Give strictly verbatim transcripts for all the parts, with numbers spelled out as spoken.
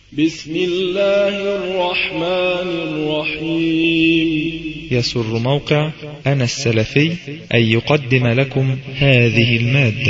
بسم الله الرحمن الرحيم. يسر موقع أنا السلفي أن يقدم لكم هذه المادة.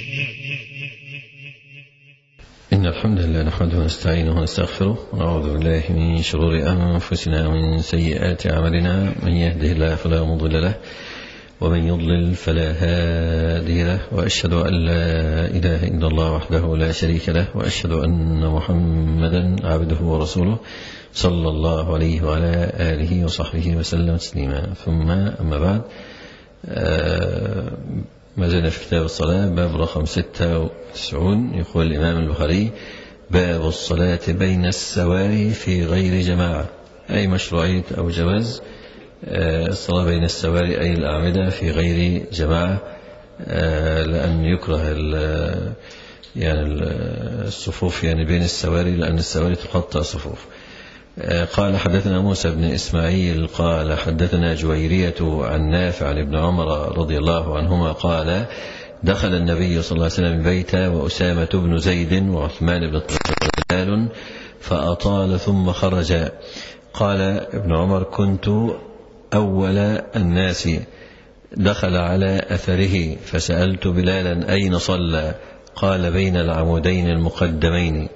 إن الحمد لله نحمده ونستعينه ونستغفره ونعوذ بالله من شرور أنفسنا ومن سيئات أعمالنا، من يهده الله فلا مضل له ومن يضلل فلا هادي له، وأشهد أن لا إله إلا الله وحده لا شريك له، وأشهد أن محمدا عبده ورسوله صلى الله عليه وعلى آله وصحبه وسلم تسليما. ثم أما بعد، ما زلنا في كتاب الصلاة، باب رقم ستة وتسعون. يقول الإمام البخاري: باب الصلاة بين السواري في غير جماعة، أي مشروعية أو جواز الصلاة بين السواري أي الأعمدة في غير جماعة، لأن يكره يعني الصفوف يعني بين السواري، لأن السواري تقطع صفوف. قال: حدثنا موسى بن إسماعيل قال حدثنا جويرية عن نافع عن ابن عمر رضي الله عنهما قال: دخل النبي صلى الله عليه وسلم بيته وأسامة بن زيد وعثمان بن طلحة فأطال ثم خرج. قال ابن عمر: كنت أول الناس دخل على أثره فسألت بلالا أين صلى؟ قال: بين العمودين المقدمين،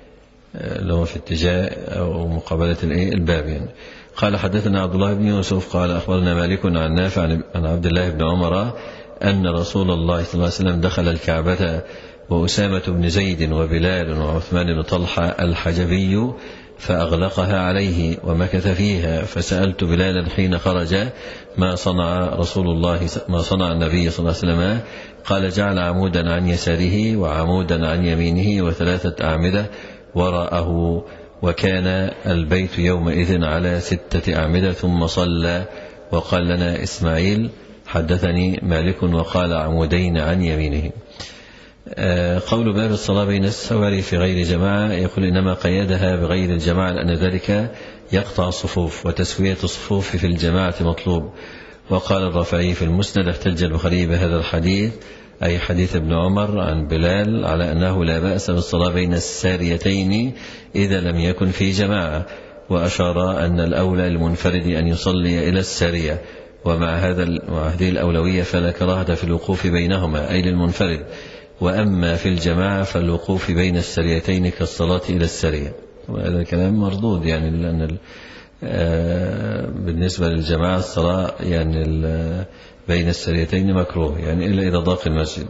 لو في اتجاه أو مقابلة الباب يعني. قال: حدثنا عبد الله بن يوسف قال أخبرنا مالك عن نافع عن عبد الله بن عمر أن رسول الله صلى الله عليه وسلم دخل الكعبة وأسامة بن زيد وبلال وعثمان بن طلحة الحجبي فأغلقها عليه ومكث فيها، فسألت بلالا حين خرج ما صنع رسول الله ما صنع النبي صلى الله عليه وسلم؟ قال: جعل عمودا عن يساره وعمودا عن يمينه وثلاثة أعمدة وراءه، وكان البيت يومئذ على ستة أعمدة، ثم صلى. وقال لنا إسماعيل حدثني مالك وقال عمودين عن يمينه. قول باب الصلاة بين السواري في غير جماعة، يقول إنما قيدها بغير الجماعة لأن ذلك يقطع الصفوف، وتسوية الصفوف في الجماعة مطلوب. وقال الرافعي في المسند: احتج البخاري بهذا الحديث، أي حديث ابن عمر عن بلال، على أنه لا بأس بالصلاة بين الساريتين إذا لم يكن في جماعة، وأشار أن الأولى المنفرد أن يصلي إلى السارية، ومع هذا هذه الأولوية فلا كراهة في الوقوف بينهما أي للمنفرد، وأما في الجماعة فالوقوف بين السريتين كالصلاة إلى السرية. وهذا الكلام مردود يعني، لأن بالنسبة للجماعة الصلاة يعني بين السريتين مكروه يعني، إلا إذا ضاق المسجد.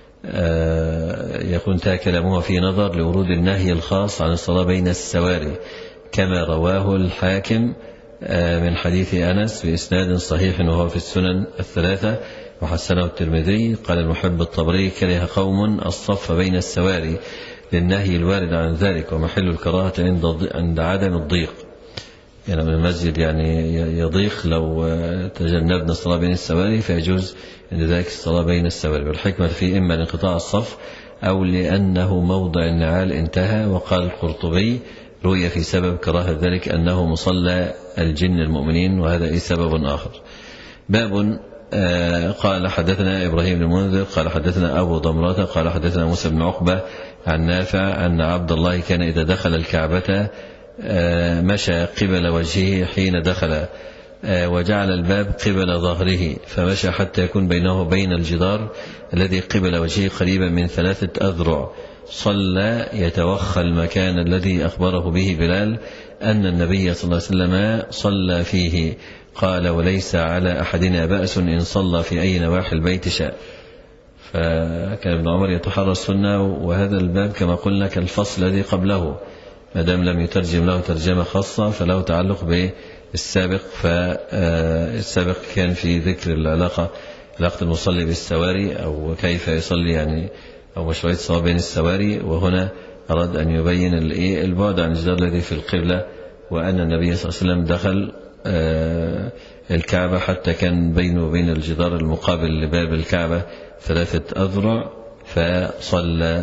يكون انتهى كلامه في نظر لورود النهي الخاص عن الصلاة بين السواري، كما رواه الحاكم من حديث أنس بإسناد صحيح وهو في السنن الثلاثة وحسنه الترمذي. قال المحب الطبري: كره قوم الصف بين السواري للنهي الوارد عن ذلك، ومحل الكراهة عند عدم الضيق، يعني من المسجد يعني يضيق، لو تجنبنا الصلاة بين السواري فيجوز عند ذلك الصلاة بين السواري. والحكمة في إما لانقطاع الصف أو لأنه موضع النعال انتهى. وقال القرطبي: روي في سبب كراهة ذلك أنه مصلى الجن المؤمنين، وهذا إيه سبب آخر. باب آه قال حدثنا إبراهيم بن المنذر قال حدثنا أبو ضمرة قال حدثنا موسى بن عقبة عن نافع أن عبد الله كان إذا دخل الكعبة آه مشى قبل وجهه حين دخل، آه وجعل الباب قبل ظهره، فمشى حتى يكون بينه وبين الجدار الذي قبل وجهه قريبا من ثلاثة أذرع. صلى يتوخى المكان الذي أخبره به بلال أن النبي صلى الله عليه وسلم صلى فيه. قال: وليس على أحدنا بأس إن صلى في أي نواحي البيت شاء. فكان ابن عمر يتحرى السنة، وهذا الباب كما قلنا كالفصل الذي قبله، ما دام لم يترجم له ترجمة خاصة فله تعلق بالسابق. فالسابق كان في ذكر العلاقة علاقة المصلي بالسواري أو كيف يصلي يعني، أو مشروعية الصلاة بين السواري، وهنا أراد أن يبين البعد عن الجدار الذي في القبلة، وأن النبي صلى الله عليه وسلم دخل الكعبة حتى كان بينه وبين الجدار المقابل لباب الكعبة ثلاثة أذرع فصلى.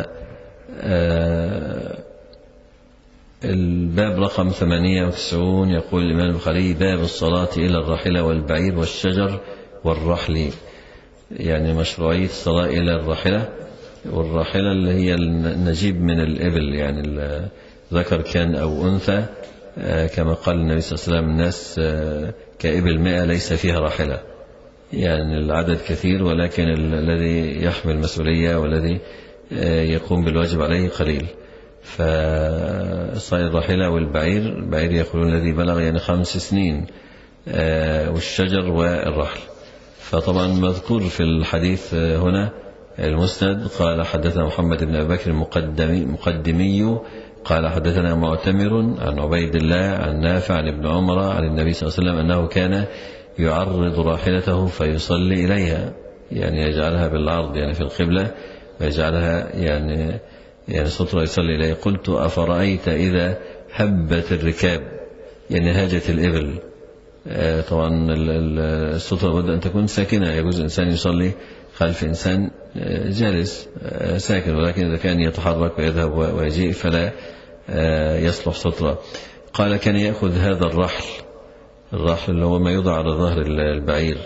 الباب رقم ثمانية وتسعون. يقول الإمام البخاري: باب الصلاة إلى الراحلة والبعير والشجر والرحل، يعني مشروعية الصلاة إلى الراحلة، والراحلة اللي هي النجيب من الإبل، يعني ذكر كان أو أنثى، كما قال النبي صلى الله عليه وسلم الناس كإبل مئة ليس فيها راحلة، يعني العدد كثير ولكن الذي يحمل مسؤولية والذي يقوم بالواجب عليه قليل. فصائر الراحلة والبعير، البعير يقولون الذي بلغ يعني خمس سنين، والشجر والرحل. فطبعا مذكور في الحديث هنا المسند قال حدثنا محمد بن أبي بكر المقدمي مقدمي قال حدثنا معتمر عن عبيد الله عن نافع عن ابن عمر عن النبي صلى الله عليه وسلم أنه كان يعرض راحلته فيصلي إليها، يعني يجعلها بالعرض يعني في القبلة، ويجعلها يعني يعني سترة يصلي إليه. قلت أفرأيت إذا هبت الركاب، يعني هاجت الإبل. طبعا السترة بد أن تكون ساكنة، يجوز إنسان يصلي خلف إنسان جالس ساكن، ولكن إذا كان يتحرك ويذهب ويجيء فلا يصلح سترة. قال كان يأخذ هذا الرحل، الرحل اللي هو ما يوضع على ظهر البعير،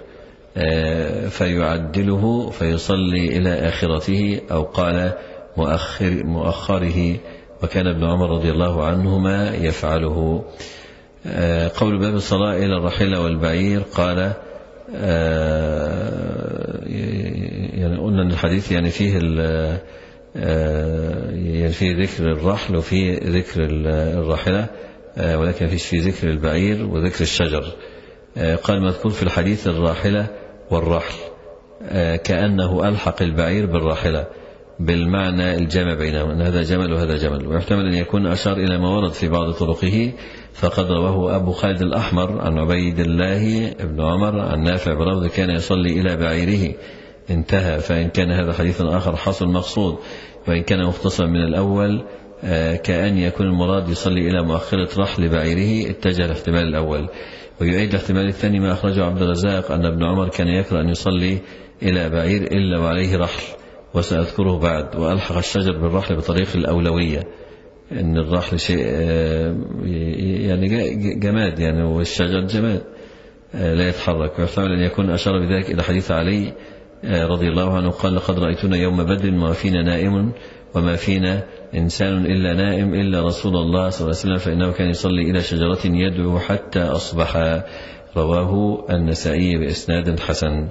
فيعدله فيصلي إلى آخرته، أو قال مؤخر مؤخره، وكان ابن عمر رضي الله عنهما يفعله. قول باب الصلاة إلى الراحلة والبعير، قال يعني قلنا أن الحديث يعني فيه يعني فيه ذكر الرحل وفيه ذكر الراحلة، ولكن فيش فيه ذكر البعير وذكر الشجر. قال مذكور في الحديث الراحلة والرحل، كأنه ألحق البعير بالراحلة بالمعنى الجمع بينهم، أن هذا جمل وهذا جمل. ويحتمل أن يكون أشار إلى ما ورد في بعض طرقه، فقد رواه أبو خالد الأحمر عن عبيد الله ابن عمر عن نافع بلفظ كان يصلي إلى بعيره انتهى. فإن كان هذا حديث آخر حصل مقصود، وإن كان مختصرا من الأول كأن يكون المراد يصلي إلى مؤخرة رحل بعيره، اتجه الاحتمال الأول. ويؤيد الاحتمال الثاني ما أخرجه عبد الرزاق أن ابن عمر كان يكره أن يصلي إلى بعير إلا وعليه رحل، وسأذكره بعد. وألحق الشجر بالرحل بطريق الأولوية، إن الرحل شيء يعني جماد يعني، والشجر جماد لا يتحرك. ويحتمل أن يكون أشار بذلك إلى حديث علي رضي الله عنه قال لقد رأيتنا يوم بدر ما فينا نائم وما فينا إنسان إلا نائم إلا رسول الله صلى الله عليه وسلم، فإنه كان يصلي إلى شجرة يدعو حتى أصبح. رواه النسائي بإسناد حسن.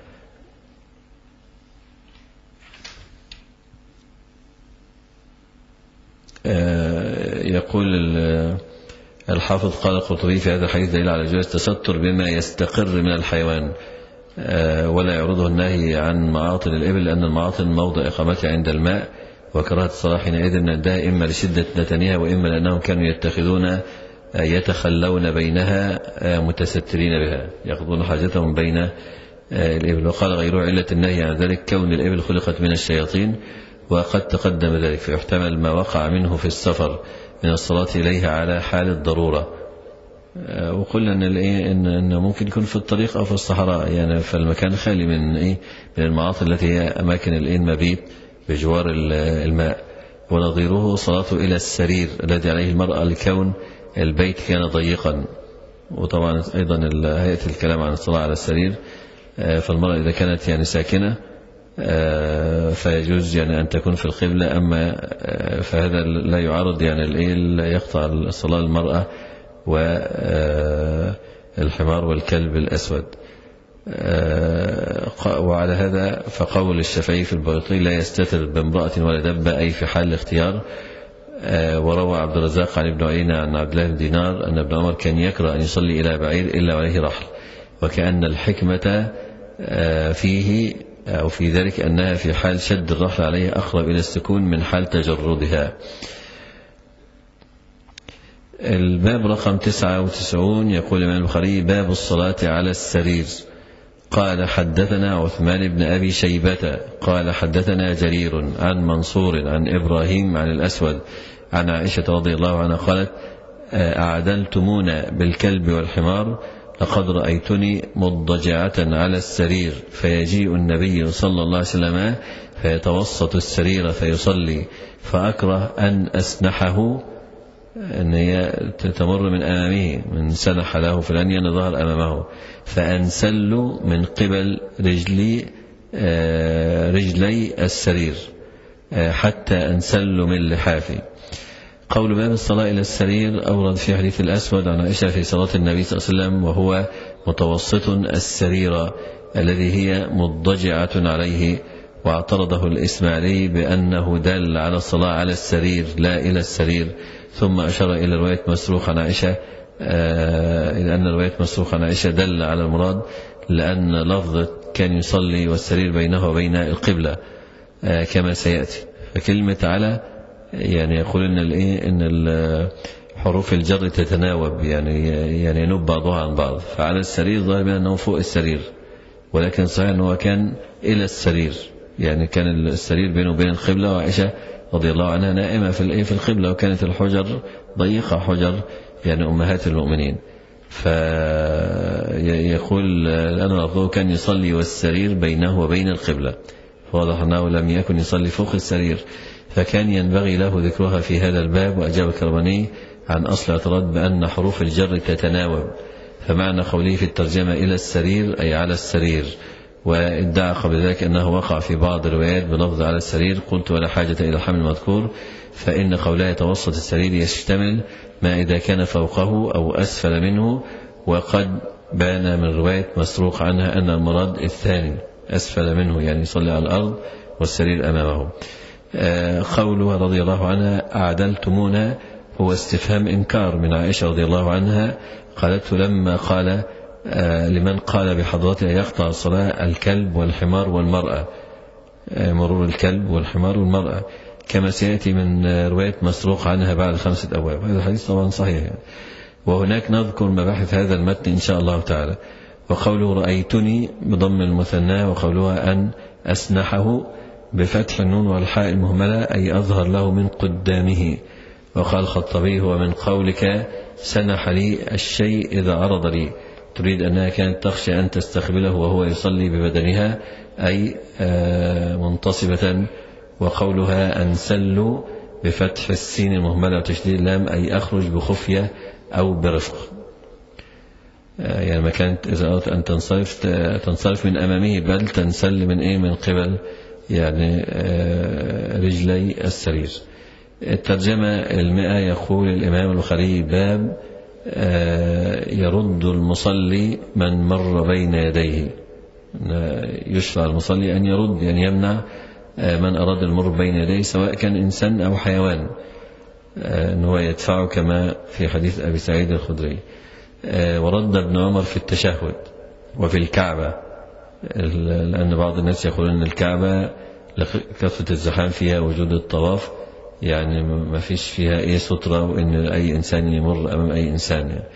يقول الحافظ قال القرطبي في هذا الحديث دليل على جواز التستر بما يستقر من الحيوان، ولا يعرضه النهي عن معاطن الإبل، لأن المعاطن موضع إقامتها عند الماء، وكراهة الصلاة حينئذ ننتهى إما لشدة نتنها، وإما لأنهم كانوا يتخذون يتخلون بينها متسترين بها، يقضون حاجتهم بين الإبل. وقال غيره علة النهي عن ذلك كون الإبل خلقت من الشياطين، وقد تقدم ذلك، فيحتمل ما وقع منه في السفر من الصلاة إليها على حال الضرورة. وقلنا إن إن إن ممكن يكون في الطريق أو في الصحراء، يعني فالمكان خالي من إيه من المعاطن التي هي أماكن المبيت بجوار الماء. ونظيره صلاته إلى السرير الذي عليه المرأة لكون البيت كان ضيقا. وطبعا أيضا هيئة الكلام عن الصلاة على السرير، فالمرأة إذا كانت يعني ساكنة فيجوز يعني أن تكون في القبلة، أما فهذا لا يعارض يعني لا يقطع الصلاة المرأة والحمار والكلب الأسود. وعلى هذا فقول الشافعي في البيضاوي لا يستتر بامرأة ولا دبة، أي في حال الاختيار. وروى عبد الرزاق عن ابن عيينة عن عبد الله بن دينار أن ابن عمر كان يكره أن يصلي إلى بعير إلا وعليه رحل، وكأن الحكمة فيه أو في ذلك أنها في حال شد الرحل عليه أقرب إلى السكون من حال تجردها. الباب رقم تسعة وتسعون يقول الإمام البخاري باب الصلاة على السرير. قال حدثنا عثمان بن أبي شيبة قال حدثنا جرير عن منصور عن إبراهيم عن الأسود عن عائشة رضي الله عنها قالت أعدلتمونا بالكلب والحمار، لقد رأيتني مضجعة على السرير، فيجيء النبي صلى الله عليه وسلم فيتوسط السرير فيصلي، فأكره أن أسنحه، أن هي تمر من أمامه، من سنح له في الأنية ظهر أمامه، فأنسل من قبل رجلي رجلي السرير حتى أنسل من لحافي. قول باب الصلاة إلى السرير أورد في حديث الأسود عن عائشة في صلاة النبي صلى الله عليه وسلم وهو متوسط السرير الذي هي مضجعة عليه، واعترضه الإسماعيلي بأنه دل على الصلاة على السرير لا إلى السرير، ثم أشار إلى رواية مسروق عن عائشة إلى أن رواية مسروق عن عائشة دل على المراد، لأن لفظة كان يصلي والسرير بينه وبين القبلة كما سيأتي. فكلمة على يعني يقول إن الإيه إن حروف الجر تتناوب، يعني يعني ينوب بعضها عن بعض، فعلى السرير ظاهر أنه فوق السرير، ولكن صحيح أنه كان إلى السرير، يعني كان السرير بينه وبين القبلة، وعائشة رضي الله عنها نائمة في الإيه في القبلة، وكانت الحجر ضيقة، حجر يعني أمهات المؤمنين. فيقول أنا لفظه كان يصلي والسرير بينه وبين القبلة، واضح أنه لم يكن يصلي فوق السرير، فكان ينبغي له ذكرها في هذا الباب. وأجاب الكرماني عن أصل اعتراض بأن حروف الجر تتناوب، فمعنى قوله في الترجمة إلى السرير أي على السرير، وادعى قبل ذلك أنه وقع في بعض الروايات بلفظ على السرير. قلت ولا حاجة إلى الحمل المذكور، فإن قولها يتوسط السرير يشتمل ما إذا كان فوقه أو أسفل منه، وقد بان من رواية مسروق عنها أن المراد الثاني أسفل منه، يعني يصلي على الأرض والسرير أمامه. قوله رضي الله عنها أعدلتمونا هو استفهام إنكار من عائشة رضي الله عنها، قالت لما قال لمن قال بحضرتها يقطع الصلاة الكلب والحمار والمرأة، مرور الكلب والحمار والمرأة، كما سيأتي من رواية مسروق عنها بعد خمسة أبواب. هذا الحديث طبعا صحيح يعني. وهناك نذكر مباحث هذا المتن إن شاء الله تعالى. وقوله رأيتني بضم المثنى، وقولها أن أسنحه بفتح النون والحاء المهملة أي أظهر له من قدامه. وقال الخطبي هو من قولك سنح لي الشيء إذا عرض لي، تريد أنها كانت تخشى أن تستقبله وهو يصلي ببدنها أي منتصبة. وقولها أنسل بفتح السين المهملة وتشديد اللام أي أخرج بخفية أو برفق، يعني ما كانت إذا أردت أن تنصرف تنصرف من أمامه، بل تنسل من إيه من قبل يعني رجلي السرير. الترجمة المئة يقول الإمام البخاري باب يرد المصلي من مر بين يديه، يشرع المصلي أن يرد يعني يمنع من أراد المر بين يديه سواء كان إنسان أو حيوان، أنه يدفعه كما في حديث أبي سعيد الخدري. ورد ابن عمر في التشهد وفي الكعبة، لأن بعض الناس يقولون أن الكعبة لكثرة الزحام فيها وجود الطواف يعني ما فيش فيها أي سترة، وإن أي إنسان يمر أمام أي إنسان يعني.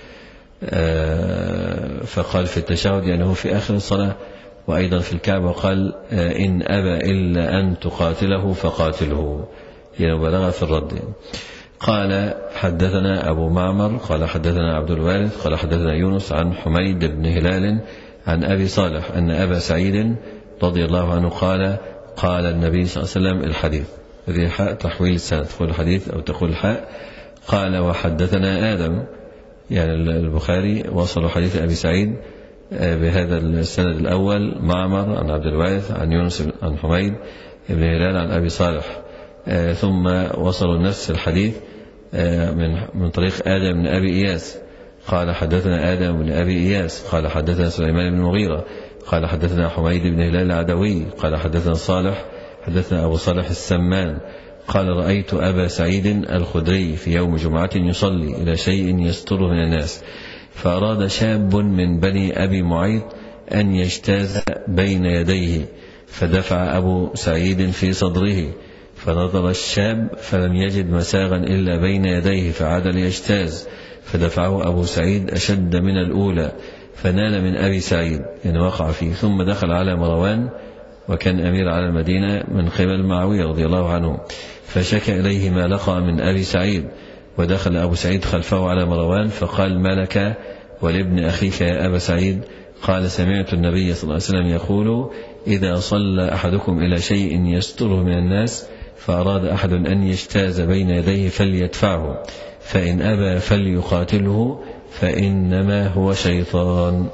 فقال في التشهد يعني هو في آخر الصلاة. وأيضا في الكعبة قال إن أبى إلا أن تقاتله فقاتله، يعني مبالغة في الرد. قال حدثنا أبو معمر قال حدثنا عبد الوارث قال حدثنا يونس عن حميد بن هلال عن أبي صالح أن أبا سعيد رضي الله عنه قال قال النبي صلى الله عليه وسلم الحديث، هذه حاء تحويل السند، تقول الحديث أو تقول حاء. قال وحدثنا آدم، يعني البخاري وصل حديث أبي سعيد بهذا السند الأول، معمر عن عبد الوارث عن يونس عن حميد بن هلال عن أبي صالح، ثم وصلوا نفس الحديث من من طريق آدم بن أبي إياس قال حدثنا آدم بن أبي إياس قال حدثنا سليمان بن المغيرة قال حدثنا حميد بن هلال العدوي قال حدثنا صالح حدثنا أبو صالح السمان قال رأيت أبا سعيد الخدري في يوم جمعة يصلي إلى شيء يستره من الناس، فأراد شاب من بني أبي معيط أن يجتاز بين يديه، فدفع أبو سعيد في صدره، فنظر الشاب فلم يجد مساغا إلا بين يديه فعاد ليجتاز، فدفعه أبو سعيد أشد من الأولى فنال من أبي سعيد يعني وقع فيه، ثم دخل على مروان وكان أمير على المدينة من قبل معاوية رضي الله عنه، فشكى إليه ما لقى من أبي سعيد، ودخل أبو سعيد خلفه على مروان فقال ما لك ولابن أخيك يا أبا سعيد؟ قال سمعت النبي صلى الله عليه وسلم يقول إذا صلى أحدكم إلى شيء يستره من الناس فأراد أحد أن يجتاز بين يديه فليدفعه، فإن أبى فليقاتله فإنما هو شيطان.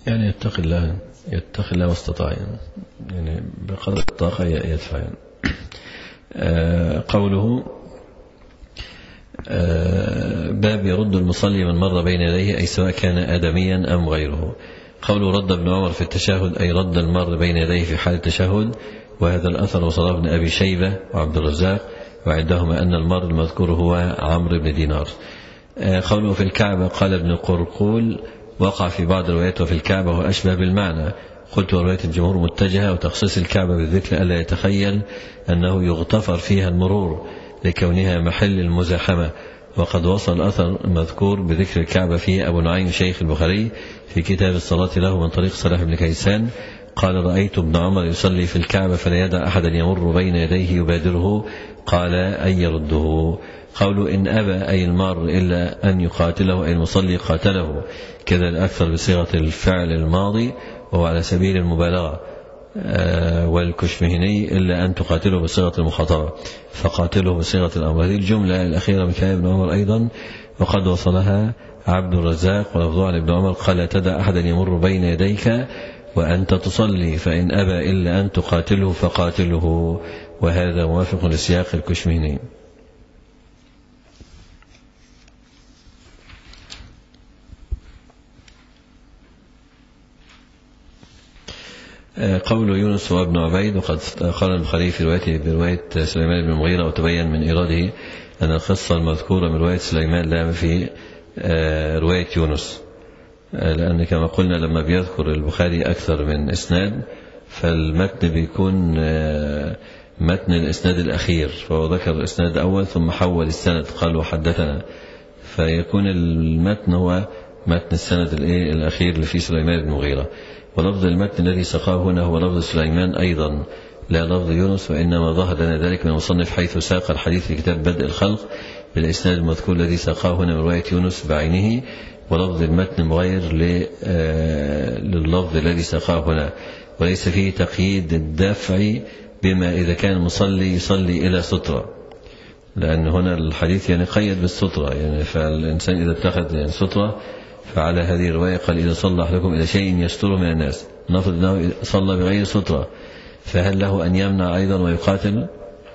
يعني يتقي الله يتقي الله واستطاع يعني, يعني بقدر الطاقة يدفع يعني. آه قوله آه باب يرد المصلي من مر بين يديه أي سواء كان آدميا أم غيره. قوله رد ابن عمر في التشهد أي رد المر بين يديه في حال التشهد، وهذا الأثر وصله ابن أبي شيبة وعبد الرزاق وعندهما أن المر المذكور هو عمرو بن دينار. آه قوله في الكعبة قال ابن قرقول وقع في بعض الروايات وفي الكعبة وأشبه بالمعنى. قلت ورواية الجمهور متجهة وتخصيص الكعبة بالذكر ألا يتخيل أنه يغتفر فيها المرور لكونها محل المزاحمة. وقد وصل الأثر المذكور بذكر الكعبة فيه أبو نعيم شيخ البخاري في كتاب الصلاة له من طريق صلاح بن كيسان قال رأيت ابن عمر يصلي في الكعبة فلا يدع أحدا يمر بين يديه يبادره قال أن يرده. قوله إن أبى أي المار إلا أن يقاتله أي المصلي قاتله، كذا الأكثر بصيغة الفعل الماضي وهو على سبيل المبالغة. آه والكشمهني إلا أن تقاتله بصيغة المخاطبة فقاتله بصيغة الأمر. هذه الجملة الأخيرة من كلام ابن عمر أيضا وقد وصلها عبد الرزاق ولفظه عن ابن عمر قال لا تدع أحدا يمر بين يديك وأنت تصلي فإن أبى إلا أن تقاتله فقاتله، وهذا موافق لسياق الكشمهني. قول يونس وابن عبيد وقد قال البخاري في روايته برواية سليمان بن المغيرة وتبين من إيراده أن القصة المذكورة من رواية سليمان لا في رواية يونس، لأن كما قلنا لما بيذكر البخاري أكثر من إسناد فالمتن بيكون متن الإسناد الأخير، فهو ذكر الإسناد الأول ثم حول السند قال وحدثنا، فيكون المتن هو متن السند الأخير اللي فيه سليمان بن المغيرة. ولفظ المتن الذي سقاه هنا هو لفظ سليمان أيضا لا لفظ يونس، وإنما ظهر لنا ذلك من المصنف حيث ساق الحديث في كتاب بدء الخلق بالإسناد المذكور الذي سقاه هنا من رواية يونس بعينه، ولفظ المتن مغير لللفظ الذي سقاه هنا، وليس فيه تقييد الدفع بما إذا كان المصلي يصلي إلى سترة، لأن هنا الحديث يعني قيد بالسترة، يعني فالإنسان إذا اتخذ يعني سترة فعلى هذه الرواية قال إذا صلى أحدكم إلى شيء يستره من الناس، نفرض أنه صلى بغير سترة فهل له أن يمنع أيضا ويقاتل؟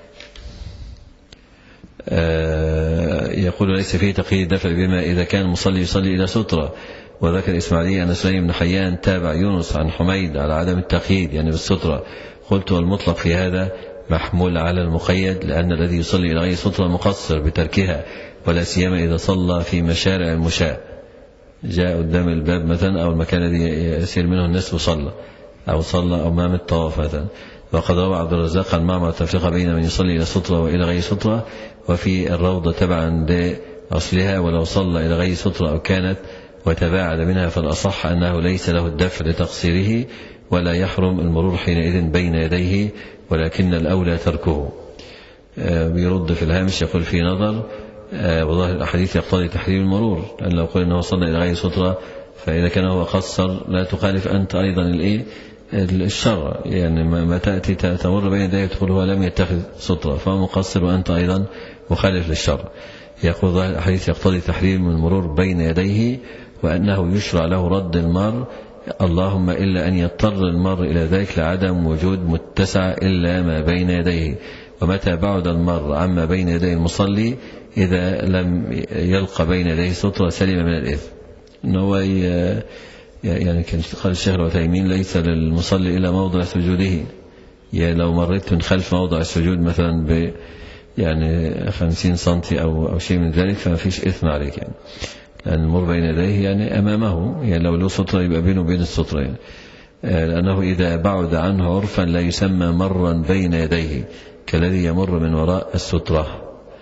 آه يقول ليس فيه تقييد دفع بما إذا كان المصلي يصلي إلى سترة. وذكر إسماعيلي أن سليم بن حيان تابع يونس عن حميد على عدم التقييد يعني بالسترة. قلت والمطلق في هذا محمول على المقيد، لأن الذي يصلي إلى غير سترة مقصر بتركها، ولا سيما إذا صلى في مشارع المشاة، جاء قدام الباب مثلا أو المكان الذي يسير منه الناس وصلى أو صلى أمام الطواف مثلا. وقد روى عبد الرزاق عن معمر التفرقة بين من يصلي إلى سترة وإلى غير سترة، وفي الروضة تبعا لأصلها ولو صلى إلى غير سترة أو كانت وتباعد منها فالأصح أنه ليس له الدفع لتقصيره ولا يحرم المرور حينئذ بين يديه، ولكن الأولى تركه. بيرد في الهامش يقول في نظر وظاهر الأحاديث يقتضي تحريم المرور، لأن لو قلنا أنه صلى إلى غير سترة فإذا كان هو قصر لا تخالف أنت أيضا الإيه الشرع، يعني ما تأتي تمر بين يديه تقول هو لم يتخذ سترة فهو مقصر وأنت أيضا مخالف للشرع. يقول ظاهر الأحاديث يقتضي تحريم المرور بين يديه، وأنه يشرع له رد المار اللهم إلا أن يضطر المر إلى ذلك لعدم وجود متسع إلا ما بين يديه. ومتى بعد المر عما بين يدي المصلي إذا لم يلقى بين يديه سترة سلم من الإثم. إنه يعني كان قال الشيخ العثيمين ليس للمصلي إلا موضع سجوده، يعني لو مريت من خلف موضع السجود مثلا ب يعني خمسين سنتي أو أو شيء من ذلك فما فيش إثم عليك، يعني لأن المر بين يديه يعني أمامه، يعني لو له سترة يبقى بينه وبين السترة، يعني لأنه إذا بعد عنه عرفا لا يسمى مرا بين يديه كالذي يمر من وراء السترة.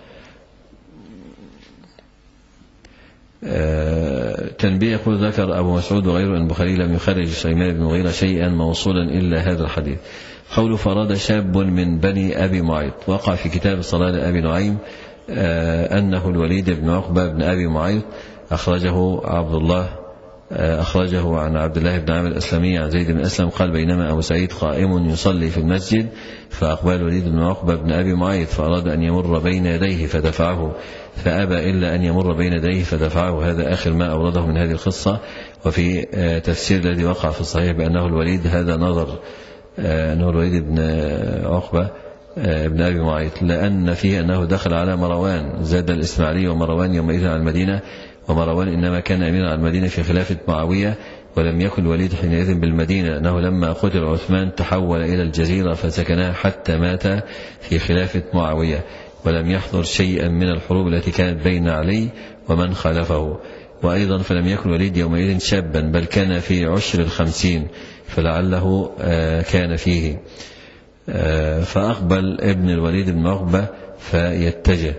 تنبيه يقول ذكر أبو مسعود وغيره أن البخاري لم يخرج سليمان بن المغيرة شيئا موصولا إلا هذا الحديث. قول فراد شاب من بني أبي معيط، وقع في كتاب الصلاة لأبي نعيم أنه الوليد بن عقبة بن أبي معيط أخرجه عبد الله أخرجه عن عبد الله بن عامر الأسلمي عن زيد بن أسلم قال بينما أبو سعيد قائم يصلي في المسجد فأقبل الوليد بن عقبة بن أبي معيط فأراد أن يمر بين يديه فدفعه فأبى إلا أن يمر بين يديه فدفعه. هذا آخر ما أورده من هذه القصة، وفي تفسير الذي وقع في الصحيح بأنه الوليد هذا نظر أنه الوليد بن عقبة ابن أبي معيط، لأن فيه أنه دخل على مروان. زاد الإسماعيلي ومروان يومئذ على المدينة، ومروان إنما كان أميرا على المدينة في خلافة معاوية، ولم يكن الوليد حينئذ بالمدينة، أنه لما قتل عثمان تحول إلى الجزيرة فسكنها حتى مات في خلافة معاوية، ولم يحضر شيئا من الحروب التي كانت بين علي ومن خالفه. وأيضا فلم يكن الوليد يومئذ شابا، بل كان في عشر الخمسين، فلعله كان فيه. فأقبل ابن الوليد بن عقبة فيتجه،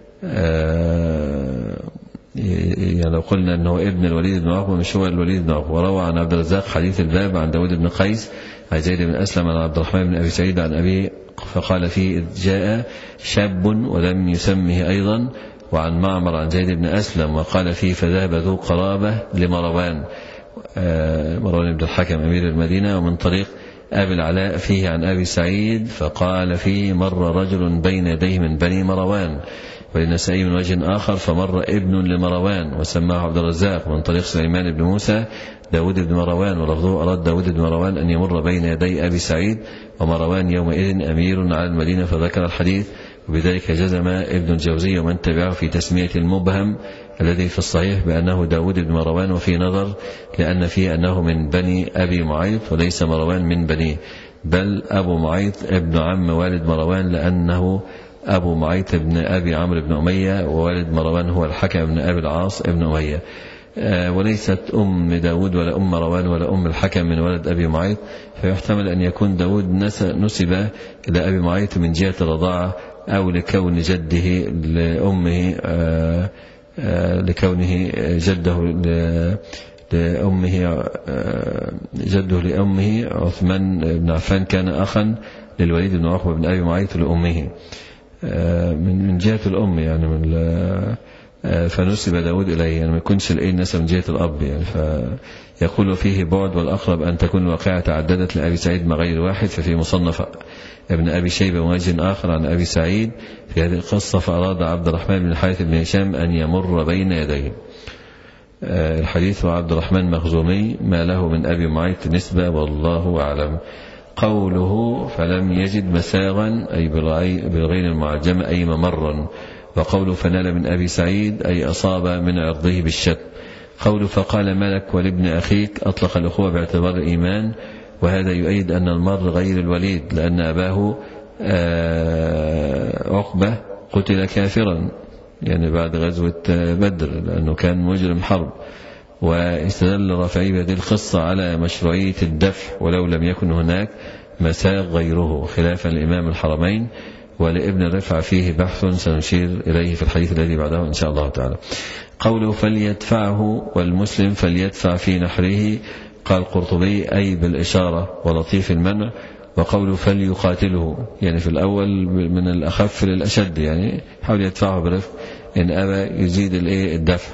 يعني لو قلنا أنه ابن الوليد بن عقبة مش هو الوليد بن عقبة. وروى عن عبد الرزاق حديث الباب عن داود بن قيس عن زيد بن أسلم عن عبد الرحمن بن أبي سعيد عن أبي، فقال فيه إذ جاء شاب ولم يسمه أيضا. وعن معمر عن زيد بن أسلم وقال فيه فذهب ذو قرابة لمروان، مروان بن الحكم أمير المدينة. ومن طريق أبي العلاء فيه عن أبي سعيد فقال فيه مر رجل بين يديه من بني مروان. وللنسائي من وجه آخر فمر ابن لمروان وسماه عبد الرزاق. من طريق سليمان بن موسى داود بن مروان، ولفظه أراد داود بن مروان أن يمر بين يدي أبي سعيد، ومروان يومئذ أمير على المدينة، فذكر الحديث. وبذلك جزم ابن الجوزي ومن تبعه في تسمية المبهم الذي في الصحيح بأنه داود بن مروان، وفي نظر لأن فيه أنه من بني أبي معيط وليس مروان من بنيه، بل أبو معيط ابن عم والد مروان، لأنه أبو معيط ابن أبي عمرو بن أمية، ووالد مروان هو الحكم بن أبي العاص ابن أمية. وليست أم داود ولا أم مروان ولا أم الحكم من ولد أبي معيط، فيحتمل أن يكون داود نسب إلى أبي معيط من جهة الرضاعة، أو لكون جده لأمه لكونه جده لأمه جده لأمه عثمان بن عفان كان أخا للوليد بن عقبة بن أبي معيط لأمه من من جهة الأم، يعني من فنسب داود إليه، يعني ما يكونش الأي نسب من جهة الأب يعني. فيقول فيه بعد، والأقرب أن تكون الواقعة تعددت لأبي سعيد مع غير واحد. ففي مصنف ابن أبي شيبة وجه آخر عن أبي سعيد في هذه القصة، فأراد عبد الرحمن بن الحارث بن هشام أن يمر بين يديه. الحديث وعبد الرحمن مخزومي ما له من أبي معيط نسبة، والله أعلم. قوله فلم يجد مساغا أي بالغين المعجمة أي ممرا. وقوله فنال من أبي سعيد أي أصاب من عرضه بالشتم. قوله فقال ملك ولابن أخيك أطلق الأخوة باعتبار الإيمان، وهذا يؤيد أن المر غير الوليد، لأن أباه عقبة قتل كافرا يعني بعد غزوة بدر، لأنه كان مجرم حرب. واستدل الرافعي بهذه القصة على مشروعية الدفع ولو لم يكن هناك مساغ غيره، خلافا لإمام الحرمين. ولابن الرفع فيه بحث سنشير إليه في الحديث الذي بعده إن شاء الله تعالى. قوله فليدفعه والمسلم فليدفع في نحره، قال قرطبي أي بالإشارة ولطيف المنع. وقوله فليقاتله يعني في الأول من الأخف للأشد، يعني حاول يدفعه برفق، إن أبى يزيد الدفع.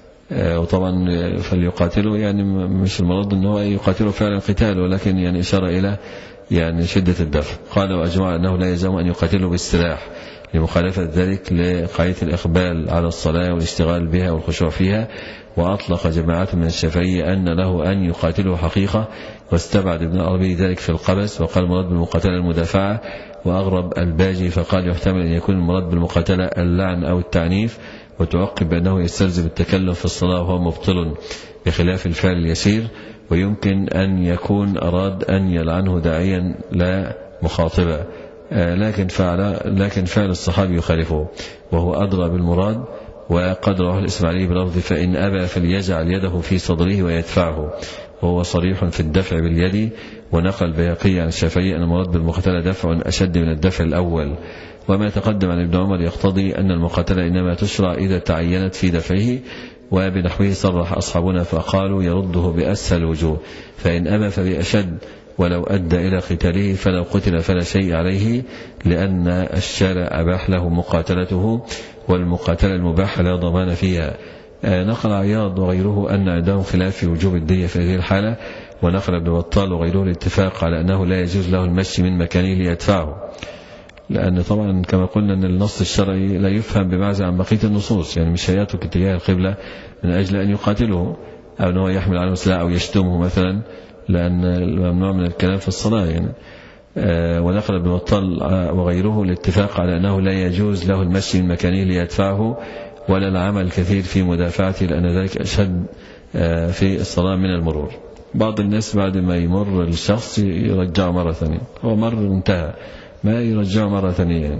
وطبعا فليقاتله يعني مش المرض أنه يقاتله فعلا قتال، ولكن يعني إشارة إلى يعني شدة الدفع. قال وأجمع أنه لا يلزم أن يقاتله بالسلاح لمخالفة ذلك لقاعدة الإقبال على الصلاة والاشتغال بها والخشوع فيها. وأطلق جماعة من الشافعية أن له أن يقاتله حقيقة، واستبعد ابن العربي ذلك في القبس، وقال المراد بالمقاتلة المدافعة. وأغرب الباجي فقال يحتمل أن يكون المراد بالمقاتلة اللعن أو التعنيف، وتعقب بأنه يستلزم التكلف في الصلاة وهو مبطل بخلاف الفعل اليسير. ويمكن أن يكون أراد أن يلعنه داعيا لا مخاطبا، لكن فعل لكن فعل الصحابي يخالفه وهو أدرى بالمراد. وقد رواه الإسماعيلي بلفظ فإن أبى فليجعل يده في صدره ويدفعه، وهو صريح في الدفع باليد. ونقل البيهقي عن الشافعي أن المراد بالمقاتلة دفع أشد من الدفع الأول. وما تقدم عن ابن عمر يقتضي أن المقاتلة إنما تشرع إذا تعينت في دفعه. وبنحوه صرح أصحابنا فقالوا يرده بأسهل الوجوه، فإن أبى فبأشد، ولو أدى إلى قتاله فلو قتل فلا شيء عليه، لأن الشارع أباح له مقاتلته، والمقاتلة المباحة لا ضمان فيها. نقل عياض وغيره أن عندهم خلاف في وجوب الدية في هذه الحالة. ونقل ابن بطال وغيره الاتفاق على أنه لا يجوز له المشي من مكانه ليدفعه، لأن طبعا كما قلنا أن النص الشرعي لا يفهم بمعزة عن بقية النصوص، يعني مش هياتك اتجاه القبلة من أجل أن يقاتله، أو أنه يحمل عليه سلاح أو يشتمه مثلا، لأن الممنوع من الكلام في الصلاة يعني. ونقل ابن بطال وغيره الاتفاق على أنه لا يجوز له المشي من مكانه ليدفعه ولا العمل الكثير في مدافعته، لأن ذلك أشد في الصلاة من المرور. بعض الناس بعد ما يمر الشخص يرجعه مرة ثانية، هو مر انتهى ما يرجعه مرة ثانية يعني.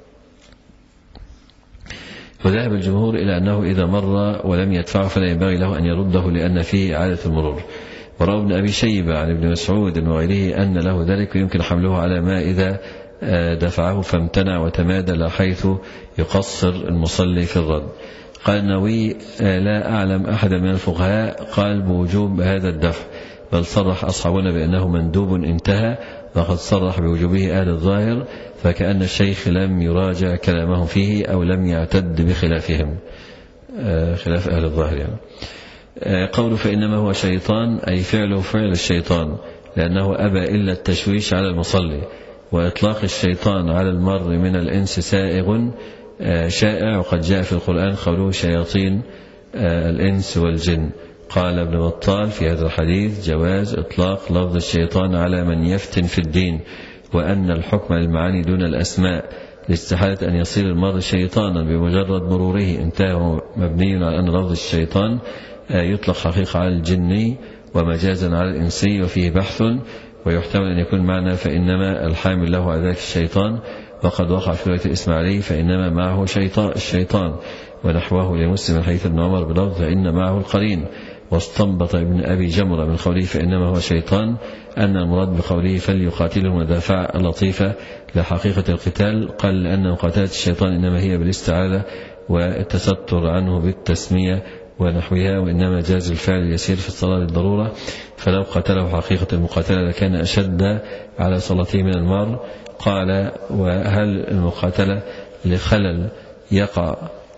وذهب الجمهور إلى أنه إذا مر ولم يدفعه فلا ينبغي له أن يرده لأن فيه إعادة المرور. وروى ابن أبي شيبة عن ابن مسعود وغيره أن له ذلك ويمكن حمله على ما إذا دفعه فامتنع وتمادى حيث يقصر المصلي في الرد. قال النووي لا أعلم أحد من الفقهاء قال بوجوب هذا الدفع، بل صرح أصحابنا بأنه مندوب انتهى، وقد صرح بوجوبه أهل الظاهر، فكأن الشيخ لم يراجع كلامهم فيه أو لم يعتد بخلافهم، خلاف أهل الظاهر يعني. قوله فإنما هو شيطان أي فعله فعل الشيطان، لأنه أبى إلا التشويش على المصلي. وإطلاق الشيطان على المر من الإنس سائغ شائع، وقد جاء في القرآن قوله شياطين الإنس والجن. قال ابن بطال في هذا الحديث جواز إطلاق لفظ الشيطان على من يفتن في الدين، وأن الحكم للمعاني دون الأسماء، لاستحالة أن يصير المر شيطانا بمجرد مروره. انتهى مبني على أن لفظ الشيطان يطلق حقيقة على الجني ومجازا على الإنسي، وفيه بحث، ويحتمل أن يكون معنى فإنما الحامل له على ذلك الشيطان، وقد وقع في رواية الإسماعيلي فإنما معه شيطان الشيطان، ونحوه لمسلم حيث ابن عمر بلفظ فإن معه القرين. واستنبط ابن أبي جمرة من قوله فإنما هو شيطان أن المراد بقوله فليقاتله مدافع اللطيفة لحقيقة القتال، قال لأن مقاتلة الشيطان إنما هي بالاستعاذة والتستر عنه بالتسمية ونحوها، وإنما جاز الفعل اليسير في الصلاة للضرورة، فلو قتله حقيقة المقاتلة لكان أشد على صلاته من المار. قال وهل المقاتلة لخلل يقع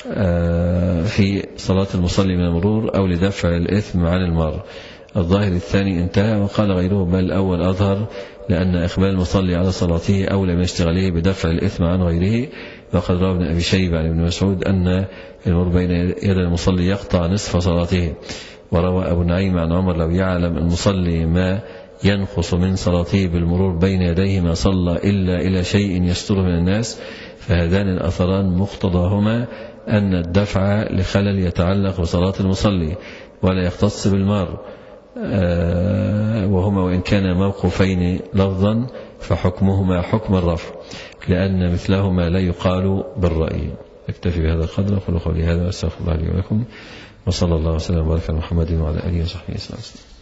في صلاة المصلي من المرور أو لدفع الإثم عن المار؟ الظاهر الثاني انتهى. وقال غيره بل الأول أظهر، لأن إقبال المصلي على صلاته أولى من اشتغاله بدفع الإثم عن غيره. وقد روى ابن أبي شيبة عن ابن مسعود أن المرور بين يدي المصلي يقطع نصف صلاته. وروى أبو نعيم عن عمر لو يعلم المصلي ما ينقص من صلاته بالمرور بين يديه ما صلى إلا إلى شيء يستره من الناس. فهذان الأثران مقتضاهما أن الدفع لخلل يتعلق بصلاة المصلي ولا يختص بالمار، وهما وإن كان موقوفين لفظا فحكمهما حكم الرفع، لأن مثلهما لا يقال بالرأي. اكتفي بهذا القدر، أقول قولي هذا وأستغفر الله لي ولكم، وصلى الله وسلم وبارك على محمد وعلى آله وصحبه وسلم.